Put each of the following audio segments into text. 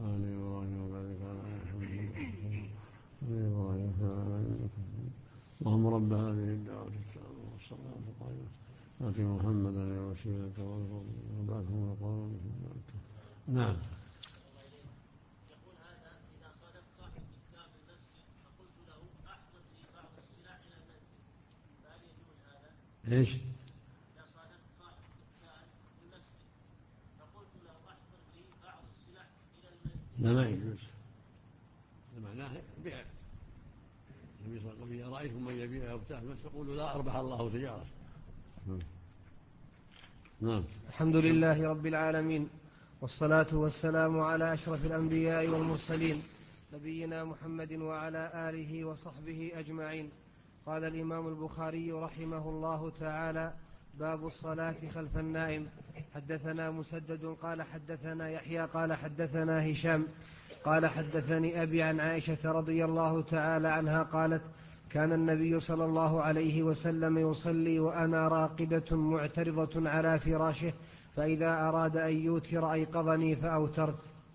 آل إبراهيم وبارك على محمد إبراهيم في العالمين. اللهم رب هذه الدعوة التامة والصلاة القائمة آت محمدا الوسيلة والفضل وبعثه مقاما. نعم. يقول هذا إذا صادفت صاحب الدكان في المسجد فقلت له أحضر لي بعض السلع إلى المنزل فهل يجوز هذا؟ إيش؟ إذا صادفت صاحب الدكان في المسجد فقلت له أحضر لي بعض السلع إلى المنزل. لا، ما يجوز. معناه بيع. النبي صلى الله عليه وسلم إذا رأيتم من يبيع أو بتاع فقولوا لا أربح الله تجارة. نعم. الحمد لله رب العالمين، والصلاة والسلام على أشرف الأنبياء والمرسلين نبينا محمد وعلى آله وصحبه أجمعين. قال الإمام البخاري رحمه الله تعالى: باب الصلاة خلف النائم. حدثنا مسدد قال حدثنا يحيى قال حدثنا هشام قال حدثني أبي عن عائشة رضي الله تعالى عنها قالت: كان النبي صلى الله عليه وسلم يصلي وأنا راقدة معترضة على فراشه، فإذا أراد أن يوتر أيقظني فأوترت.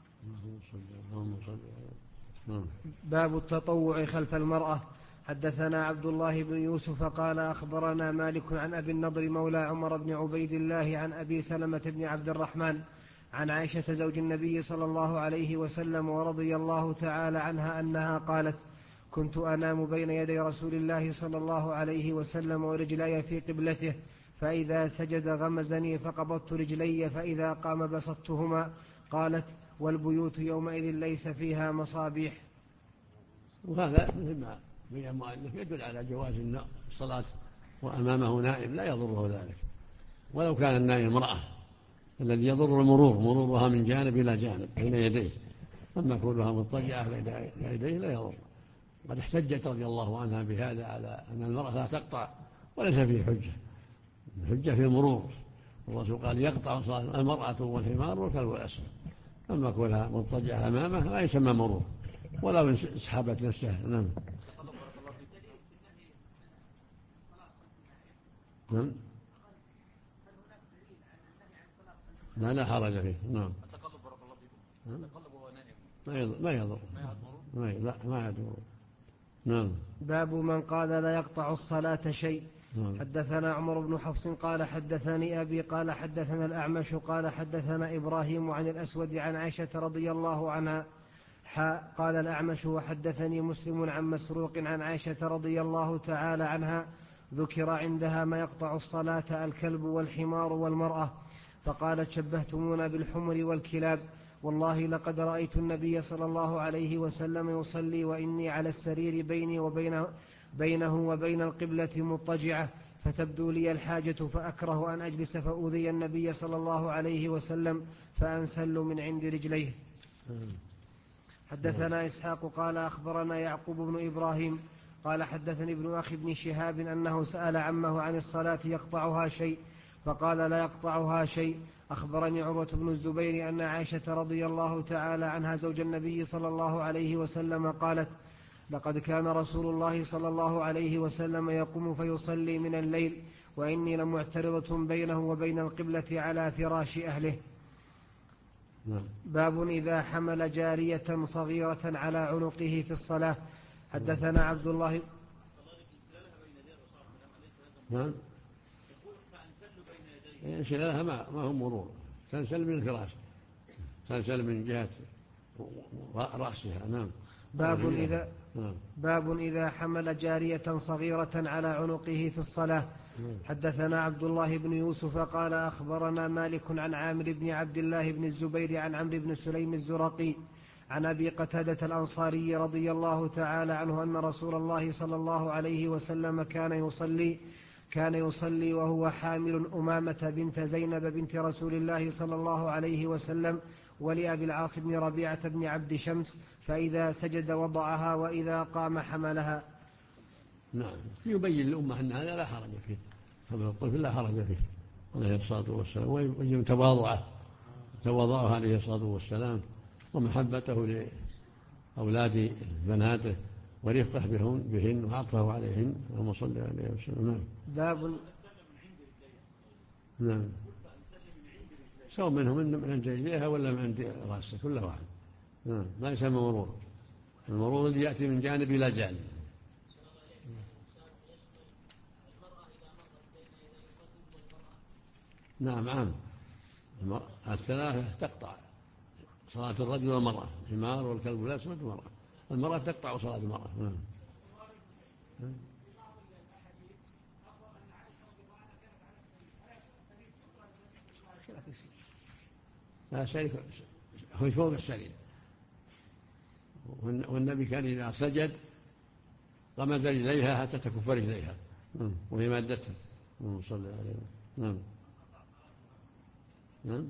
باب التطوع خلف المرأة. حدثنا عبد الله بن يوسف قال أخبرنا مالك عن أبي النضر مولى عمر بن عبيد الله عن أبي سلمة بن عبد الرحمن عن عائشة زوج النبي صلى الله عليه وسلم ورضي الله تعالى عنها أنها قالت: كنت أنام بين يدي رسول الله صلى الله عليه وسلم ورجلي في قبلته، فإذا سجد غمزني فقبضت رجلي، فإذا قام بسطتهما. قالت: والبيوت يومئذ ليس فيها مصابيح. وهذا مثل ما بين المؤلف يدل على جواز الصلاة وأمامه نائم لا يضره ذلك، ولو كان النائم امرأة. الذي يضر مرورها من جانب إلى جانب بين يديه، أما كونها مضطجعة بين يديه لا يضر. قد احتجت رضي الله عنها بهذا على أن المرأة لا تقطع، وليس فيه حجة. الحجة في المرور. الرسول قال: يقطع صلاة المرأة والحمار والكلب الأسود. أما كونها مضطجعة أمامه لا يسمى مرور، ولو اسحبت نفسها. نعم. نعم. لا حرج فيه. نعم. التقلب بارك الله فيكم. التقلب وهو نائم ما يضر. ما يضر. نعم. باب من قال لا يقطع الصلاة شيء. نعم. حدثنا عمر بن حفص قال حدثني أبي قال حدثنا الأعمش قال حدثنا إبراهيم عن الأسود عن عائشة رضي الله عنها. قال الأعمش: وحدثني مسلم عن مسروق عن عائشة رضي الله تعالى عنها ذكر عندها ما يقطع الصلاة: الكلب والحمار والمرأة. فقالت: شبهتمونا بالحمر والكلاب، والله لقد رأيت النبي صلى الله عليه وسلم يصلي وإني على السرير بينه وبين القبلة مضطجعة، فتبدو لي الحاجة فأكره أن أجلس فأوذي النبي صلى الله عليه وسلم فأنسل من عند رجليه. حدثنا إسحاق قال أخبرنا يعقوب بن إبراهيم قال حدثني ابن أخي بن شهاب أنه سأل عمه عن الصلاة يقطعها شيء، فقال: لا يقطعها شيء. أخبرني عروة بن الزبير أن عائشة رضي الله تعالى عنها زوج النبي صلى الله عليه وسلم قالت: لقد كان رسول الله صلى الله عليه وسلم يقوم فيصلي من الليل وإني لمعترضة بينه وبين القبلة على فراش أهله. باب إذا حمل جارية صغيرة على عنقه في الصلاة. حدثنا عبد الله. نعم. انسلالها ما هو مرور، تنسل من الفراش، تنسل من جهة رأسها. نعم. باب إذا حمل جارية صغيرة على عنقه في الصلاة. حدثنا عبد الله بن يوسف قال أخبرنا مالك عن عامر بن عبد الله بن الزبير عن عمرو بن سليم الزرقي عن أبي قتادة الأنصاري رضي الله تعالى عنه أن رسول الله صلى الله عليه وسلم كان يصلي وهو حامل أمامة بنت زينب بنت رسول الله صلى الله عليه وسلم ولأبي العاص بن ربيعة بن عبد شمس، فإذا سجد وضعها وإذا قام حملها. نعم. يبين للأمة أن هذا لا حرج فيه، حمل الطفل لا حرج فيه عليه الصلاة والسلام، ويجب تواضعه عليه الصلاة والسلام ومحبته لأولاد بناته ورفقه بهن وعطفه عليهن، اللهم صل عليه وسلم. نعم. سواء منهم من عند رجليها ولا من عند رأسه، كل واحد. ما يسمى مرور. المرور الذي يأتي من جانب إلى جانب. نعم عام. الثلاثة تقطع صلاة الرجل والمرأة، الحمار والكلب الأسود والمرأة. المرأة تقطع صلاة المرأة. لا شريك، هو فوق السرير، والنبي كان إذا سجد غمز رجليها حتى تكف رجليها وهي مادتها صلى الله عليه وسلم. نعم.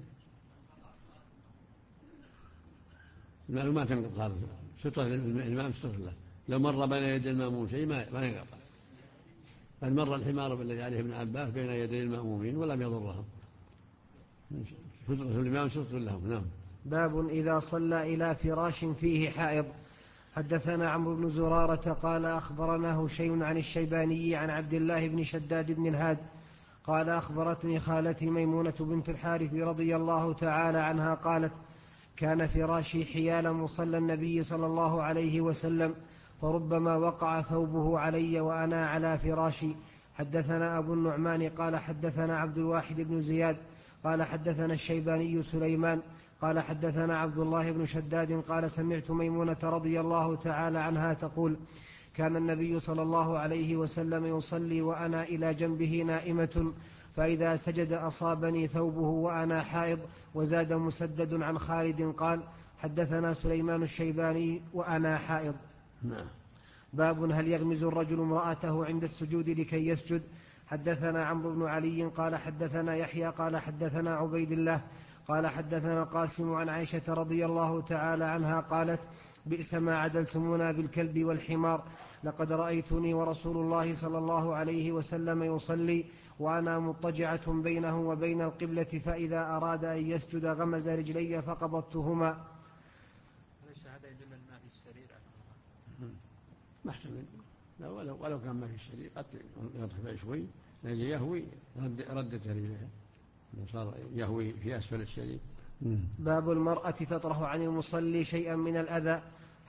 ما تنقطع سترة الإمام، سترة له. لو مر بين يدي المأموم شيء ما ينقطع. قد مر الحمار بالذي عليه ابن عباس بين يدي المأمومين ولم يضرهم. سترة الإمام سترة لهم. نعم. باب إذا صلى إلى فراش فيه حائض. حدثنا عمرو بن زرارة قال أخبرنا هشيم عن الشيباني عن عبد الله بن شداد بن الهاد قال أخبرتني خالتي ميمونة بنت الحارث رضي الله تعالى عنها قالت كان فراشي حيال مصلى النبي صلى الله عليه وسلم فربما وقع ثوبه علي وأنا على فراشي. حدثنا أبو النعمان قال حدثنا عبد الواحد بن زياد قال حدثنا الشيباني سليمان قال حدثنا عبد الله بن شداد قال سمعت ميمونة رضي الله تعالى عنها تقول كان النبي صلى الله عليه وسلم يصلي وأنا إلى جنبه نائمة فإذا سجد أصابني ثوبه وأنا حائض. وزاد مسدد عن خالد قال حدثنا سليمان الشيباني وأنا حائض. باب هل يغمز الرجل امرأته عند السجود لكي يسجد. حدثنا عمرو بن علي قال حدثنا يحيى قال حدثنا عبيد الله قال حدثنا قاسم عن عائشة رضي الله تعالى عنها قالت بئس ما عدلتمونا بالكلب والحمار لقد رأيتني ورسول الله صلى الله عليه وسلم يصلي وأنا مضطجعة بينه وبين القبلة فإذا أراد أن يسجد غمز رجلي فقبضتهما. ليس هذا يدل ما في السرير محتمل. ولو كان ما في السرير قد يرتفع شوي يجي يهوي ردت رجليها صار يهوي في أسفل السرير. باب المرأة تطرح عن المصلي شيئا من الأذى.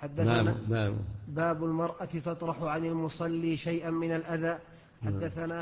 باب المرأة تطرح عن المصلي شيئا من الأذى. حدثنا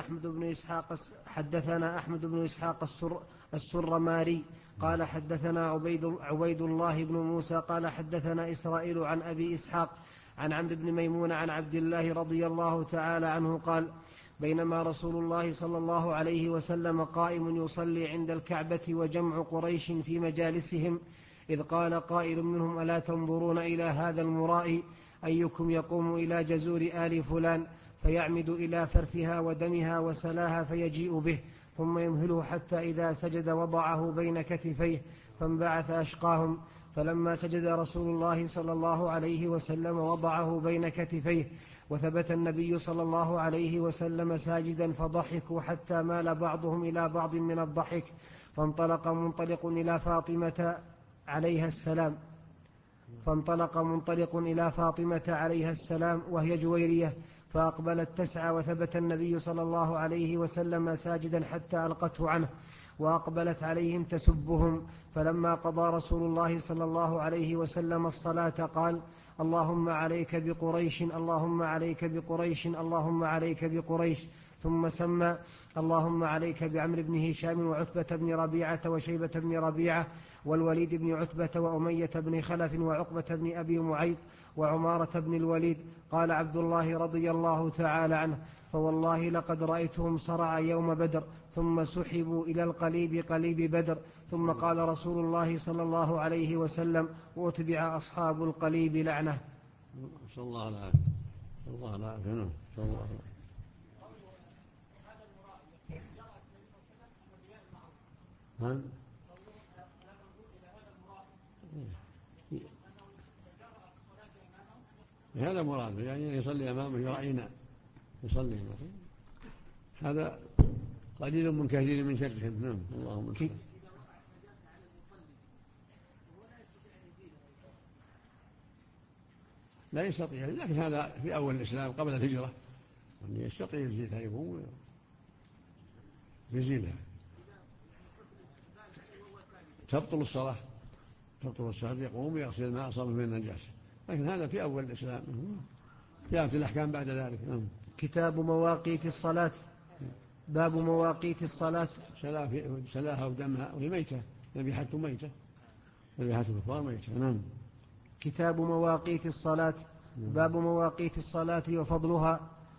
أحمد بن إسحاق السرماري قال حدثنا عبيد الله بن موسى قال حدثنا إسرائيل عن أبي إسحاق عن عمرو بن ميمون عن عبد الله رضي الله تعالى عنه قال بينما رسول الله صلى الله عليه وسلم قائم يصلي عند الكعبة وجمع قريش في مجالسهم إذ قال قائل منهم ألا تنظرون إلى هذا المرائي أيكم يقوم إلى جزور آل فلان فيعمد إلى فرثها ودمها وسلاها فيجيء به ثم يمهله حتى إذا سجد وضعه بين كتفيه فانبعث أشقاهم. فلما سجد رسول الله صلى الله عليه وسلم وضعه بين كتفيه وثبت النبي صلى الله عليه وسلم ساجدا فضحكوا حتى مال بعضهم إلى بعض من الضحك فانطلق منطلق إلى فاطمة عليها السلام وهي جويرية فأقبلت تسعى وثبت النبي صلى الله عليه وسلم ساجدا حتى ألقته عنه وأقبلت عليهم تسبهم. فلما قضى رسول الله صلى الله عليه وسلم الصلاة قال اللهم عليك بقريش اللهم عليك بقريش اللهم عليك بقريش ثم سمى اللهم عليك بعمرو بن هشام وعتبة بن ربيعة وشيبة بن ربيعة والوليد بن عتبة وأمية بن خلف وعقبة بن أبي معيط وعمارة بن الوليد. قال عبد الله رضي الله تعالى عنه فوالله لقد رأيتهم صرع يوم بدر ثم سحبوا إلى قليب بدر. ثم قال رسول الله صلى الله عليه وسلم وأتبع أصحاب القليب لعنة. صلى الله العافية. صلى الله العافية. صلى الله العافية. هذا مراد يعني يصلي أمامه يرأينا يصلي أمامه. هذا قليل من كثير من شرهم. نعم. اللهم صل. لا يستطيع، لكن هذا في أول الإسلام قبل الهجرة أن يستطيع يزيلها يقوم يزيلها. تبطل يفطر الساعة يقوم ويغسل الماء أصابه من النجاسة، لكن هذا في أول الإسلام، جاءت الأحكام بعد ذلك. كتاب مواقيت الصلاة. باب مواقيت الصلاة. سلاها ودمها وهي ميتة، ذبيحة ميتة، ذبيحة الكفار ميتة. نعم. كتاب مواقيت الصلاة. باب مواقيت الصلاة وفضلها.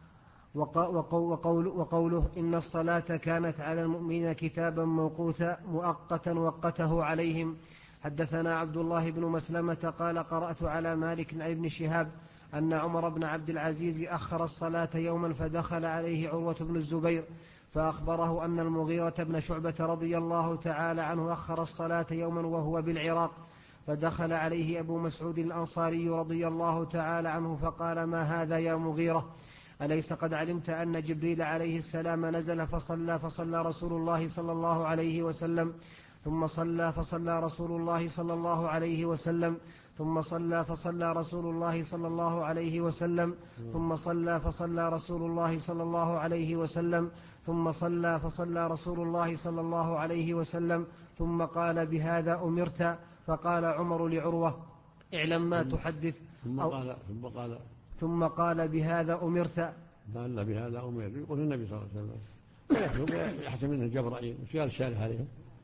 وقوله إن الصلاة كانت على المؤمنين كتابا موقوتا مؤقتا وقته عليهم. حدثنا عبد الله بن مسلمة قال قرأت على مالك عن ابن شهاب أن عمر بن عبد العزيز أخر الصلاة يوما فدخل عليه عروة بن الزبير فأخبره أن المغيرة بن شعبة رضي الله تعالى عنه أخر الصلاة يوما وهو بالعراق، فدخل عليه أبو مسعود الأنصاري رضي الله تعالى عنه فقال ما هذا يا مغيرة؟ أليس قد علمت أن جبريل عليه السلام نزل فصلى رسول الله صلى الله عليه وسلم ثم صلى فصلى رسول الله صلى الله عليه وسلم ثم صلى فصلى رسول الله صلى الله عليه وسلم ثم صلى فصلى رسول الله صلى الله عليه وسلم ثم صلى فصلى رسول الله صلى الله عليه وسلم ثم قال بهذا أمرت؟ فقال عمر لعروة اعلم ما تحدث. ثم قال بهذا أمرت. قال بهذا أمرت يقول النبي صلى الله عليه وسلم ويكتب يحتمل منه جبرائيل. وش قال الشارح عليه؟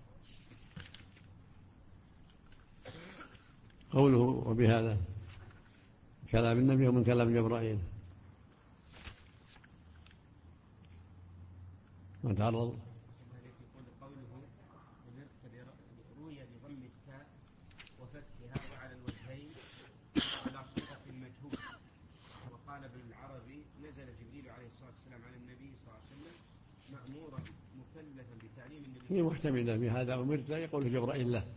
قوله وبهذا كلام النبي ومن كلام جبرائيل ما تعرض. روي بضم التاء وفتحها وعلى الوجهين على صيغة المجهول. وقال ابن العربي نزل جبريل عليه الصلاة والسلام على النبي صلى الله عليه وسلم مأمورا مكلفا بتعليم النبي. هي محتملة بهذا أمرت يقول جبرائيل له،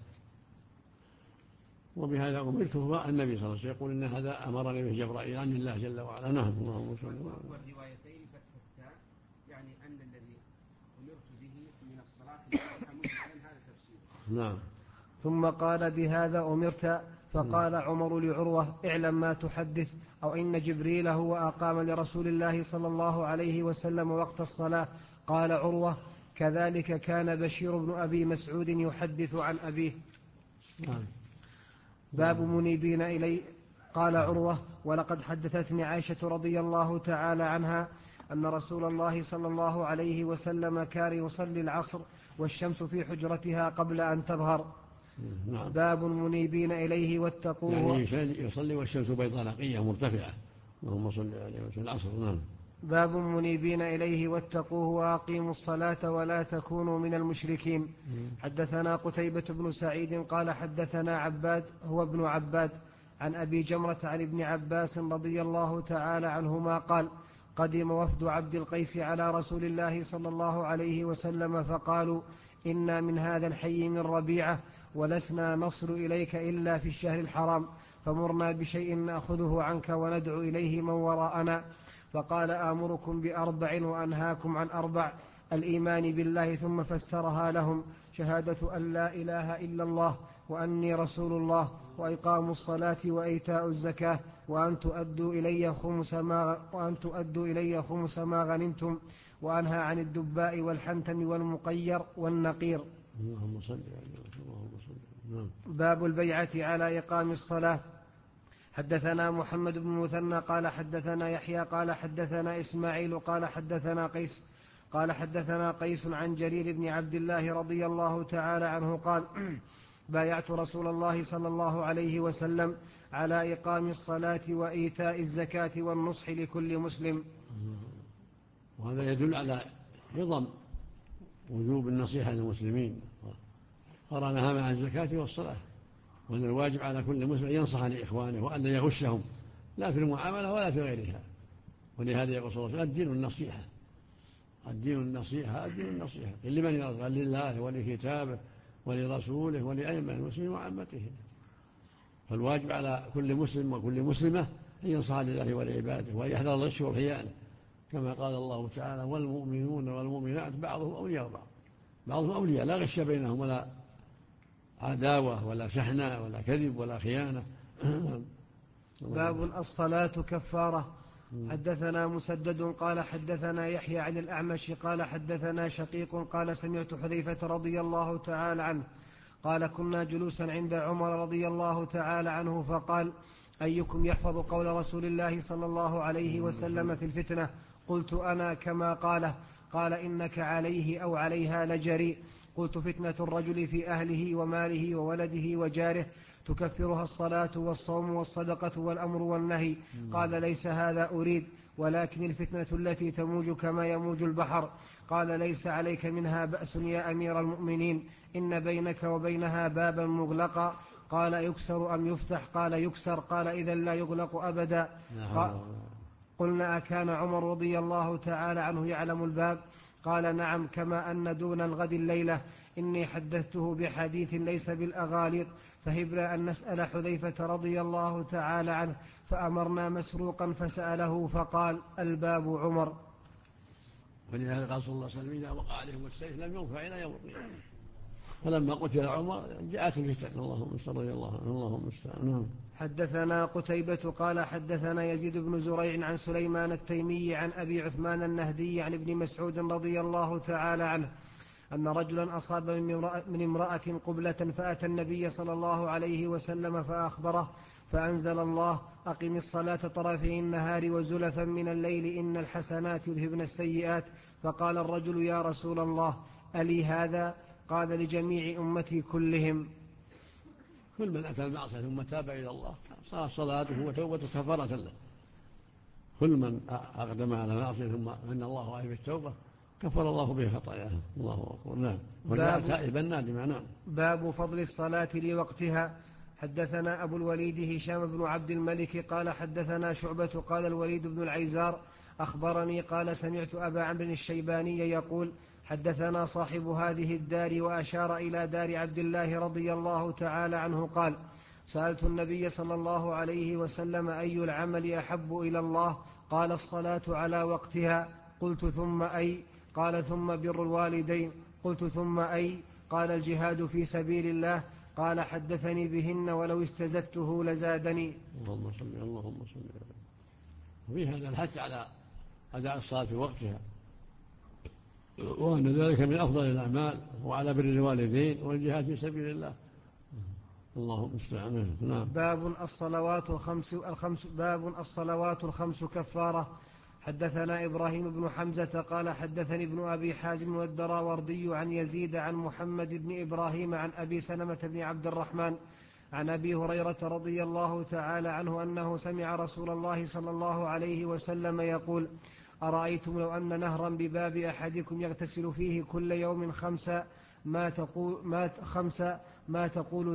وبهذا أمرت هو النبي صلى الله عليه وسلم يقول إن هذا أمرني به جبرائيل عن الله جل وعلا. نعم. والروايتين فتح التاء يعني أن الذي أمرت به من الصلاة هذا تفسير. نعم. ثم قال بهذا أمرت. فقال عمر لعروة اعلم ما تحدث، أو إن جبريل هو أقام لرسول الله صلى الله عليه وسلم وقت الصلاة. قال عروة كذلك كان بشير بن أبي مسعود يحدث عن أبيه. نعم. باب منيبين إليه. قال عروة ولقد حدثتني عائشة رضي الله تعالى عنها أن رسول الله صلى الله عليه وسلم كان يصلي العصر والشمس في حجرتها قبل أن تظهر. نعم. باب منيبين إليه واتقوه. يعني يصلي والشمس بيضاء نقية مرتفعة اللهم صل عليه وسلم العصر. نعم. باب منيبين إليه واتقوه وأقيموا الصلاة ولا تكونوا من المشركين. حدثنا قتيبة بن سعيد قال حدثنا عباد هو ابن عباد عن أبي جمرة عن ابن عباس رضي الله تعالى عنهما قال قدم وفد عبد القيس على رسول الله صلى الله عليه وسلم فقالوا إنا من هذا الحي من ربيعة ولسنا نصل إليك إلا في الشهر الحرام، فمرنا بشيء نأخذه عنك وندعو إليه من وراءنا. فقال آمركم بأربع وأنهاكم عن أربع: الإيمان بالله، ثم فسرها لهم: شهادة أن لا إله إلا الله وأني رسول الله، وإقام الصلاة وإيتاء الزكاة، وأن تؤدوا إلي خمس ما غنمتم، وأنهى عن الدباء والحنتم والمقير والنقير. اللهم صل عليه. باب البيعة على إقام الصلاة. حدثنا محمد بن مثنى قال حدثنا يحيى قال حدثنا إسماعيل قال حدثنا قيس عن جرير بن عبد الله رضي الله تعالى عنه قال بايعت رسول الله صلى الله عليه وسلم على إقام الصلاة وإيتاء الزكاة والنصح لكل مسلم. وهذا يدل على عظم وجوب النصيحة للمسلمين، قرنها مع الزكاة والصلاة، وأن الواجب على كل مسلم ينصح لإخوانه وأن لا يغشهم لا في المعاملة ولا في غيرها. ولهذا يقول صلى الله عليه وسلم الدين النصيحة، الدين النصيحة، الدين النصيحة لمن يرضى؟ لله ولكتابه ولرسوله ولأئمة المسلمين وعامتهم. فالواجب على كل مسلم وكل مسلمة أن ينصح لله ولعباده وأن يحذر الغش والخيانة، كما قال الله تعالى: والمؤمنون والمؤمنات بعضهم أولياء بعض، بعضهم أولياء، لا غش بينهم ولا عداوة ولا شحنة ولا كذب ولا خيانة. باب الصلاة كفارة. حدثنا مسدد قال حدثنا يحيى عن الأعمش قال حدثنا شقيق قال سمعت حذيفة رضي الله تعالى عنه قال كنا جلوسا عند عمر رضي الله تعالى عنه فقال أيكم يحفظ قول رسول الله صلى الله عليه وسلم في الفتنة؟ قلت أنا كما قاله. قال إنك عليه أو عليها لجريء. قلت فتنة الرجل في أهله وماله وولده وجاره تكفرها الصلاة والصوم والصدقة والأمر والنهي. قال ليس هذا أريد، ولكن الفتنة التي تموج كما يموج البحر. قال ليس عليك منها بأس يا أمير المؤمنين، إن بينك وبينها بابا مغلقا. قال يكسر أم يفتح؟ قال يكسر. قال إذا لا يغلق أبدا. قلنا أكان عمر رضي الله تعالى عنه يعلم الباب؟ قال نعم، كما أن دون الغد الليلة إني حدثته بحديث ليس بالأغاليط. فهبنا أن نسأل حذيفة رضي الله تعالى عنه، فأمرنا مسروقا فسأله فقال الباب عمر. ولهذا قال صلى الله عليه وسلم إذا وقع عليهم السيف لم يرفع إلى يوم القيامة. فلما قتل عمر جاءت الفتن. اللهم صل رضي الله عنه. اللهم استعان. حدثنا قتيبة قال حدثنا يزيد بن زريع عن سليمان التيمي عن أبي عثمان النهدي عن ابن مسعود رضي الله تعالى عنه أن رجلا أصاب من امرأة قبلة فأتى النبي صلى الله عليه وسلم فأخبره، فأنزل الله أقم الصلاة طرفي النهار وزلفا من الليل إن الحسنات يذهبن السيئات. فقال الرجل يا رسول الله ألي هذا؟ قال لجميع أمتي كلهم. كل من أتى المعصية ثم تاب إلى الله صار صلاته وتوبته كفارة له. كل من أقدم على معصية ثم من الله عليه بالتوبة كفر الله به خطاياه. الله أكبر. نعم. وجاء تائبا نادما. نعم. باب فضل الصلاة لوقتها. حدثنا أبو الوليد هشام بن عبد الملك قال حدثنا شعبة قال الوليد بن العيزار أخبرني قال سمعت أبا عمرو الشيباني يقول حدثنا صاحب هذه الدار، وأشار إلى دار عبد الله رضي الله تعالى عنه قال سألت النبي صلى الله عليه وسلم أي العمل أحب إلى الله؟ قال الصلاة على وقتها. قلت ثم أي؟ قال ثم بر الوالدين. قلت ثم أي؟ قال الجهاد في سبيل الله. قال حدثني بهن ولو استزدته لزادني. اللهم صل. اللهم صل. وفي هذا الحث على أداء الصلاة في وقتها، وأن ذلك من أفضل الأعمال، وعلى بر الوالدين والجهاد في سبيل الله. اللهم استعان. نعم. باب الصلوات الخمس كفارة. حدثنا إبراهيم بن حمزة قال حدثني ابن أبي حازم والدراوردي عن يزيد عن محمد بن إبراهيم عن أبي سلمة بن عبد الرحمن عن أبي هريرة رضي الله تعالى عنه أنه سمع رسول الله صلى الله عليه وسلم يقول أرأيتم لو أن نهرا بباب أحدكم يغتسل فيه كل يوم خمسا ما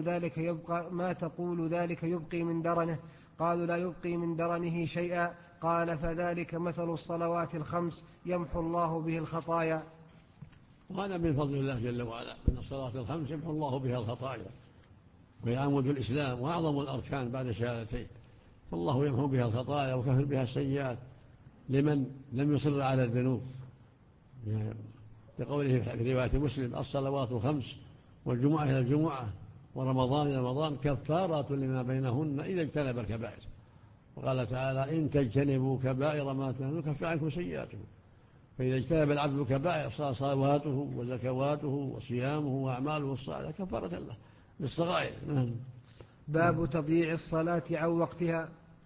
تقول ذلك يبقي من درنه؟ قالوا لا يبقي من درنه شيئا. قال فذلك مثل الصلوات الخمس يمحو الله به الخطايا. وهذا من فضل الله جل وعلا، من الصلاة الخمس يمحو الله بها الخطايا، وهي عمود الإسلام وأعظم الأركان بعد شهادتين، فالله يمحو بها الخطايا وكفر بها السيئات لمن لم يصر على الذنوب، لقوله في رواية مسلم الصلوات الخمس والجمعة إلى الجمعة ورمضان إلى رمضان كفارات لما بينهن إذا اجتنب الكبائر. وقال تعالى إن تجتنبوا كبائر ما تنهون نكفر عنكم سيئاتكم. فإذا اجتنب العبد الكبائر صار صلواته وزكواته وصيامه وأعماله الصالحة كفارة له للصغائر. باب تضييع الصلاة عن وقتها.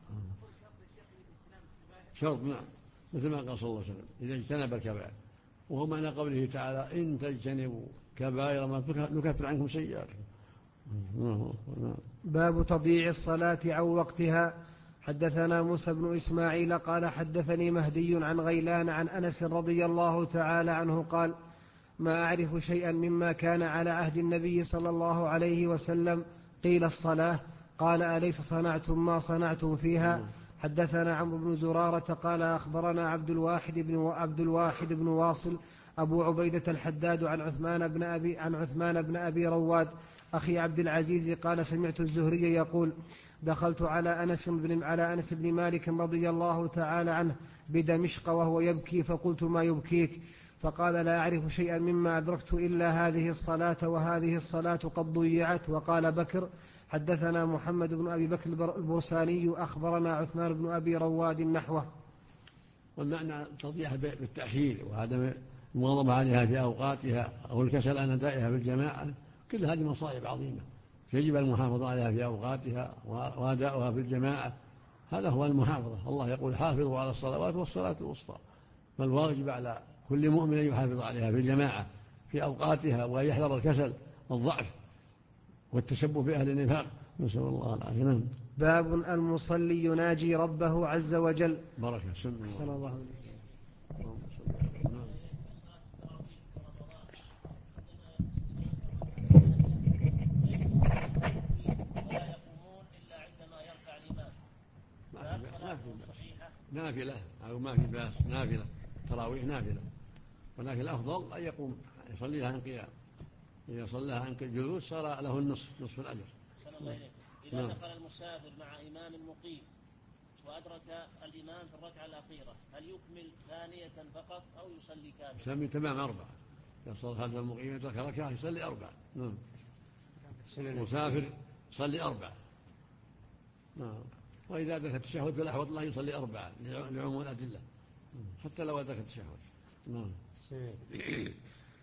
شرط. نعم. مثل ما قال صلى الله عليه وسلم إذا اجتنب الكبائر، وهو معنى قوله تعالى إن تجتنبوا كبائر ما نكفر عنكم سيئاتكم. باب تضييع الصلاة عن وقتها. حدثنا موسى بن إسماعيل قال حدثني مهدي عن غيلان عن أنس رضي الله تعالى عنه قال ما أعرف شيئا مما كان على عهد النبي صلى الله عليه وسلم. قيل الصلاة. قال أليس صنعتم ما صنعتم فيها؟ حدثنا عمرو بن زرارة قال أخبرنا عبد الواحد بن واصل أبو عبيدة الحداد عن عثمان بن أبي رواد أخي عبد العزيز قال سمعت الزهري يقول دخلت على أنس بن مالك رضي الله تعالى عنه بدمشق وهو يبكي، فقلت ما يبكيك؟ فقال لا أعرف شيئا مما أدركت إلا هذه الصلاة، وهذه الصلاة قد ضيعت. وقال بكر حدثنا محمد بن أبي بكر البرساني أخبرنا عثمان بن أبي رواد نحوه. والمعنى تضيعها بالتأخير، وهذا المواظبة عليها في أوقاتها، أو الكسل عن أدائها بالجماعة، كل هذه مصائب عظيمة يجب المحافظة عليها في أوقاتها وأداؤها في الجماعة. هذا هو المحافظة. الله يقول حافظوا على الصلوات والصلاة الوسطى، فالواجب على كل مؤمن أن يحافظ عليها في الجماعة في أوقاتها، وأن يحذر الكسل والضعف والتشبه بأهل النفاق، نسأل الله العافية. باب المصلي يناجي ربه عز وجل. بركة صلى الله عليه وسلم. ولا يقومون إلا عندما يركع الإمام. ما في بأس، نافلة أو ما في بأس، نافلة تراويح نافلة، ولكن الأفضل أن يقوم يصليها عن قيام. إذا صلىها عن جلوس صار له نصف الأجر. إذا دخل المسافر مع إمام مقيم وأدرك الإمام في الركعة الأخيرة هل يكمل ثانية فقط أو يصلي كامل؟ يسمي تمام 4. إذا صلى هذا المقيم يترك ركعة يصلي 4. المسافر يصلي 4. وإذا أدرك التشهد فالأحوط الله يصلي 4 لعموم الأدلة، حتى لو أدرك التشهد.